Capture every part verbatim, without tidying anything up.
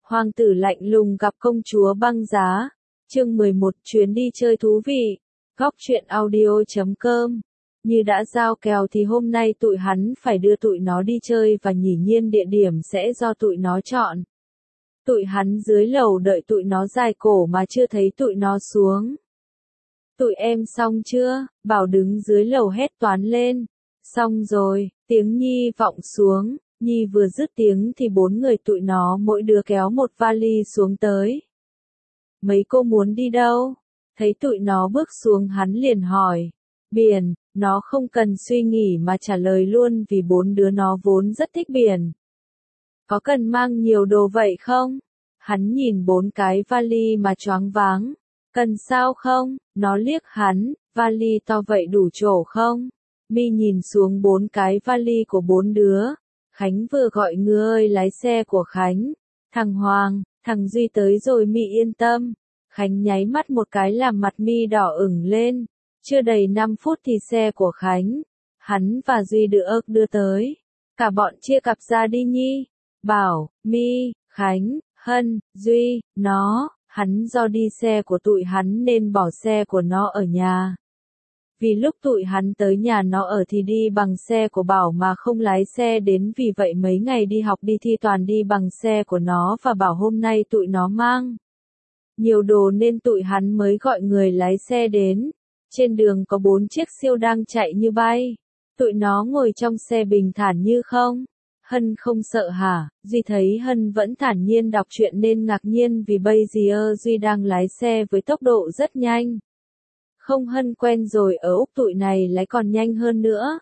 Hoàng tử lạnh lùng gặp công chúa băng giá. Chương mười một chuyến đi chơi thú vị. Góc truyện audio chấm com. Như đã giao kèo thì hôm nay tụi hắn phải đưa tụi nó đi chơi và nhỉ nhiên địa điểm sẽ do tụi nó chọn. Tụi hắn dưới lầu đợi tụi nó dài cổ mà chưa thấy tụi nó xuống. Tụi em xong chưa? Bảo đứng dưới lầu hét toán lên. Xong rồi, tiếng Nhi vọng xuống. Nhi vừa dứt tiếng thì bốn người tụi nó mỗi đứa kéo một vali xuống tới. Mấy cô muốn đi đâu? Thấy tụi nó bước xuống hắn liền hỏi. Biển, nó không cần suy nghĩ mà trả lời luôn vì bốn đứa nó vốn rất thích biển. Có cần mang nhiều đồ vậy không? Hắn nhìn bốn cái vali mà choáng váng. Cần sao không? Nó liếc hắn, vali to vậy đủ chỗ không? Mi nhìn xuống bốn cái vali của bốn đứa. Khánh vừa gọi người ơi lái xe của Khánh. Thằng Hoàng, thằng Duy tới rồi Mi yên tâm. Khánh nháy mắt một cái làm mặt Mi đỏ ửng lên. Chưa đầy năm phút thì xe của Khánh. Hắn và Duy được đưa tới. Cả bọn chia cặp ra đi Nhi. Bảo, Mi, Khánh, Hân, Duy, nó. Hắn do đi xe của tụi hắn nên bỏ xe của nó ở nhà. Vì lúc tụi hắn tới nhà nó ở thì đi bằng xe của Bảo mà không lái xe đến, vì vậy mấy ngày đi học đi thi toàn đi bằng xe của nó và Bảo hôm nay tụi nó mang nhiều đồ nên tụi hắn mới gọi người lái xe đến. Trên đường có bốn chiếc siêu đang chạy như bay. Tụi nó ngồi trong xe bình thản như không. Hân không sợ hả? Duy thấy Hân vẫn thản nhiên đọc truyện nên ngạc nhiên vì bây giờ Duy đang lái xe với tốc độ rất nhanh. Không, Hân quen rồi, ở Úc tụi này lái còn nhanh hơn nữa.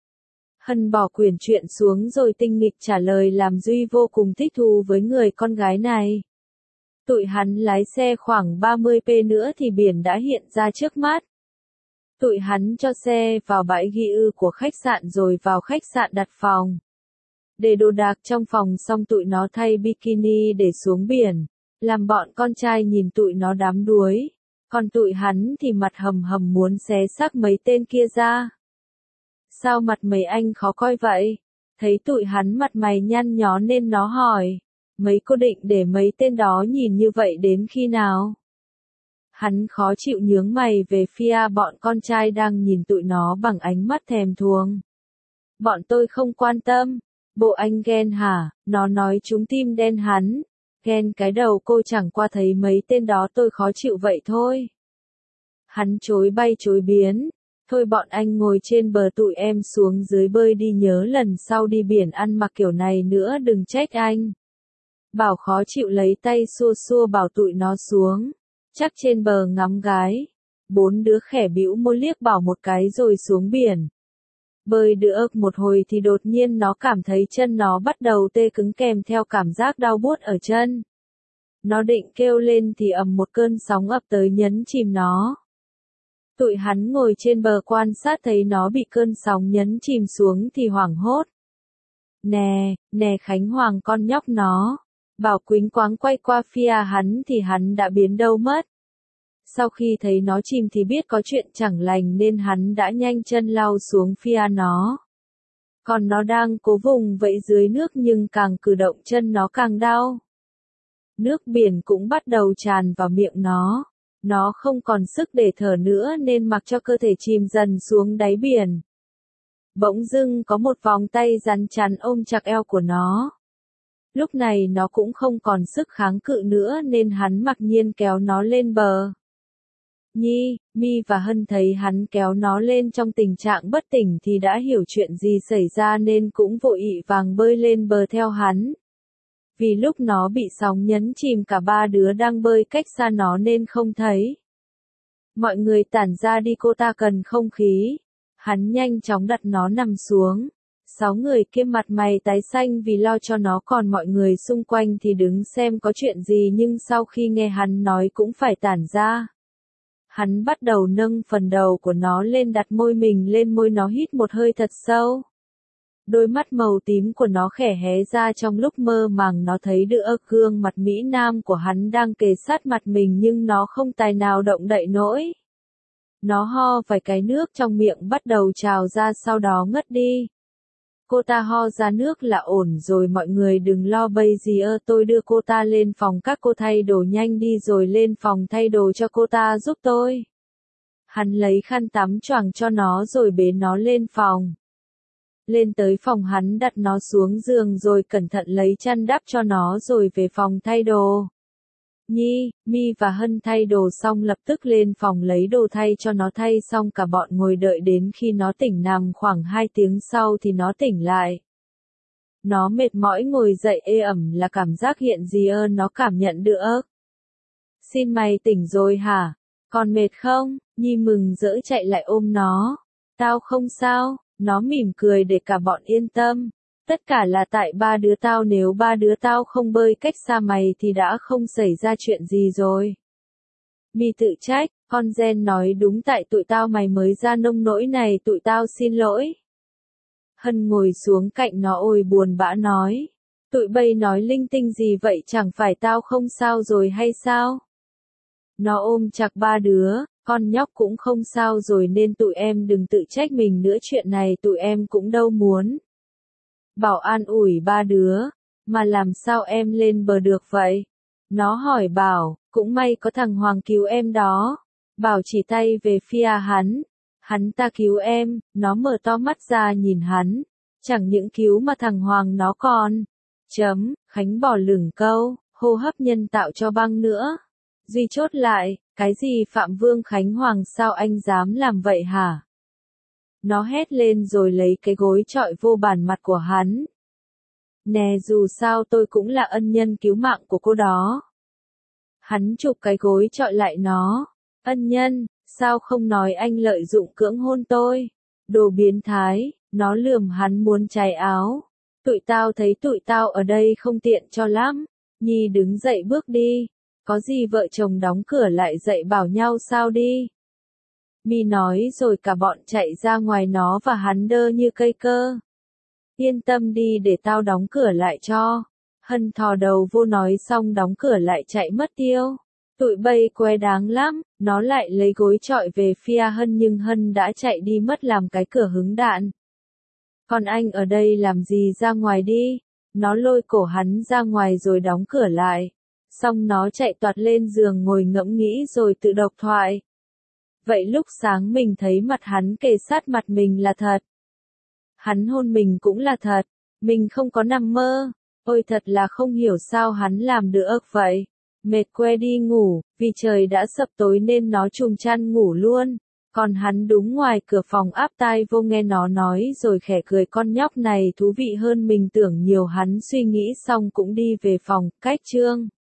Hân bỏ quyển truyện xuống rồi tinh nghịch trả lời làm Duy vô cùng thích thú với người con gái này. Tụi hắn lái xe khoảng ba mươi phút nữa thì biển đã hiện ra trước mắt. Tụi hắn cho xe vào bãi ghi ư của khách sạn rồi vào khách sạn đặt phòng. Để đồ đạc trong phòng xong tụi nó thay bikini để xuống biển. Làm bọn con trai nhìn tụi nó đám đuối. Còn tụi hắn thì mặt hầm hầm muốn xé xác mấy tên kia ra. Sao mặt mấy anh khó coi vậy? Thấy tụi hắn mặt mày nhăn nhó nên nó hỏi. Mấy cô định để mấy tên đó nhìn như vậy đến khi nào? Hắn khó chịu nhướng mày về phía bọn con trai đang nhìn tụi nó bằng ánh mắt thèm thuồng. Bọn tôi không quan tâm. Bộ anh ghen hả? Nó nói trúng tim đen hắn. Ghen cái đầu cô, chẳng qua thấy mấy tên đó tôi khó chịu vậy thôi. Hắn chối bay chối biến. Thôi bọn anh ngồi trên bờ, tụi em xuống dưới bơi đi, nhớ lần sau đi biển ăn mặc kiểu này nữa đừng trách anh. Bảo khó chịu lấy tay xua xua bảo tụi nó xuống. Chắc trên bờ ngắm gái. Bốn đứa khẽ bĩu môi liếc Bảo một cái rồi xuống biển. Bơi được một hồi thì đột nhiên nó cảm thấy chân nó bắt đầu tê cứng kèm theo cảm giác đau buốt ở chân. Nó định kêu lên thì ầm một cơn sóng ập tới nhấn chìm nó. Tụi hắn ngồi trên bờ quan sát thấy nó bị cơn sóng nhấn chìm xuống thì hoảng hốt. Nè, nè Khánh Hoàng con nhóc nó. Bảo quýnh quáng quay qua phía hắn thì hắn đã biến đâu mất. Sau khi thấy nó chìm thì biết có chuyện chẳng lành nên hắn đã nhanh chân lao xuống phía nó. Còn nó đang cố vùng vẫy dưới nước nhưng càng cử động chân nó càng đau. Nước biển cũng bắt đầu tràn vào miệng nó. Nó không còn sức để thở nữa nên mặc cho cơ thể chìm dần xuống đáy biển. Bỗng dưng có một vòng tay rắn chắn ôm chặt eo của nó. Lúc này nó cũng không còn sức kháng cự nữa nên hắn mặc nhiên kéo nó lên bờ. Nhi, Mi và Hân thấy hắn kéo nó lên trong tình trạng bất tỉnh thì đã hiểu chuyện gì xảy ra nên cũng vội ị vàng bơi lên bờ theo hắn. Vì lúc nó bị sóng nhấn chìm cả ba đứa đang bơi cách xa nó nên không thấy. Mọi người tản ra đi, cô ta cần không khí. Hắn nhanh chóng đặt nó nằm xuống. Sáu người kia mặt mày tái xanh vì lo cho nó, còn mọi người xung quanh thì đứng xem có chuyện gì nhưng sau khi nghe hắn nói cũng phải tản ra. Hắn bắt đầu nâng phần đầu của nó lên, đặt môi mình lên môi nó, hít một hơi thật sâu. Đôi mắt màu tím của nó khẽ hé ra, trong lúc mơ màng nó thấy được gương mặt Mỹ Nam của hắn đang kề sát mặt mình nhưng nó không tài nào động đậy nổi. Nó ho vài cái, nước trong miệng bắt đầu trào ra sau đó ngất đi. Cô ta ho ra nước là ổn rồi, mọi người đừng lo bây giờ tôi đưa cô ta lên phòng, các cô thay đồ nhanh đi rồi lên phòng thay đồ cho cô ta giúp tôi. Hắn lấy khăn tắm choàng cho nó rồi bế nó lên phòng. Lên tới phòng hắn đặt nó xuống giường rồi cẩn thận lấy chăn đắp cho nó rồi về phòng thay đồ. Nhi, Mi và Hân thay đồ xong lập tức lên phòng lấy đồ thay cho nó, thay xong cả bọn ngồi đợi đến khi nó tỉnh, nằm khoảng hai tiếng sau thì nó tỉnh lại. Nó mệt mỏi ngồi dậy ê ẩm là cảm giác hiện gì ơ nó cảm nhận được. Xin mày tỉnh rồi hả? Còn mệt không? Nhi mừng rỡ chạy lại ôm nó. Tao không sao, nó mỉm cười để cả bọn yên tâm. Tất cả là tại ba đứa tao, nếu ba đứa tao không bơi cách xa mày thì đã không xảy ra chuyện gì rồi. Mi tự trách, con Gen nói đúng, tại tụi tao mày mới ra nông nỗi này, tụi tao xin lỗi. Hân ngồi xuống cạnh nó ôi buồn bã nói. Tụi bay nói linh tinh gì vậy, chẳng phải tao không sao rồi hay sao? Nó ôm chặt ba đứa, con nhóc cũng không sao rồi nên tụi em đừng tự trách mình nữa, chuyện này tụi em cũng đâu muốn. Bảo an ủi ba đứa, mà làm sao em lên bờ được vậy? Nó hỏi Bảo, cũng may có thằng Hoàng cứu em đó. Bảo chỉ tay về phía hắn, hắn ta cứu em, nó mở to mắt ra nhìn hắn, chẳng những cứu mà thằng Hoàng nó còn, chấm, Khánh bỏ lửng câu, hô hấp nhân tạo cho băng nữa. Duy chốt lại, cái gì Phạm Vương Khánh Hoàng, sao anh dám làm vậy hả? Nó hét lên rồi lấy cái gối chọi vô bàn mặt của hắn. Nè, dù sao tôi cũng là ân nhân cứu mạng của cô đó. Hắn chụp cái gối chọi lại nó. Ân nhân, sao không nói anh lợi dụng cưỡng hôn tôi? Đồ biến thái, nó lườm hắn muốn cháy áo. Tụi tao thấy tụi tao ở đây không tiện cho lắm. Nhi đứng dậy bước đi. Có gì vợ chồng đóng cửa lại dậy bảo nhau sao đi. Mi nói rồi cả bọn chạy ra ngoài, nó và hắn đơ như cây cơ. Yên tâm đi, để tao đóng cửa lại cho. Hân thò đầu vô nói xong đóng cửa lại chạy mất tiêu. Tụi bay que đáng lắm, nó lại lấy gối chọi về phía Hân nhưng Hân đã chạy đi mất làm cái cửa hứng đạn. Còn anh ở đây làm gì, ra ngoài đi. Nó lôi cổ hắn ra ngoài rồi đóng cửa lại. Xong nó chạy toạt lên giường ngồi ngẫm nghĩ rồi tự độc thoại. Vậy lúc sáng mình thấy mặt hắn kề sát mặt mình là thật. Hắn hôn mình cũng là thật. Mình không có nằm mơ. Ôi thật là không hiểu sao hắn làm được vậy. Mệt que đi ngủ, vì trời đã sập tối nên nó trùm chăn ngủ luôn. Còn hắn đúng ngoài cửa phòng áp tai vô nghe nó nói rồi khẽ cười, con nhóc này thú vị hơn mình tưởng nhiều. Hắn suy nghĩ xong cũng đi về phòng, cách chương.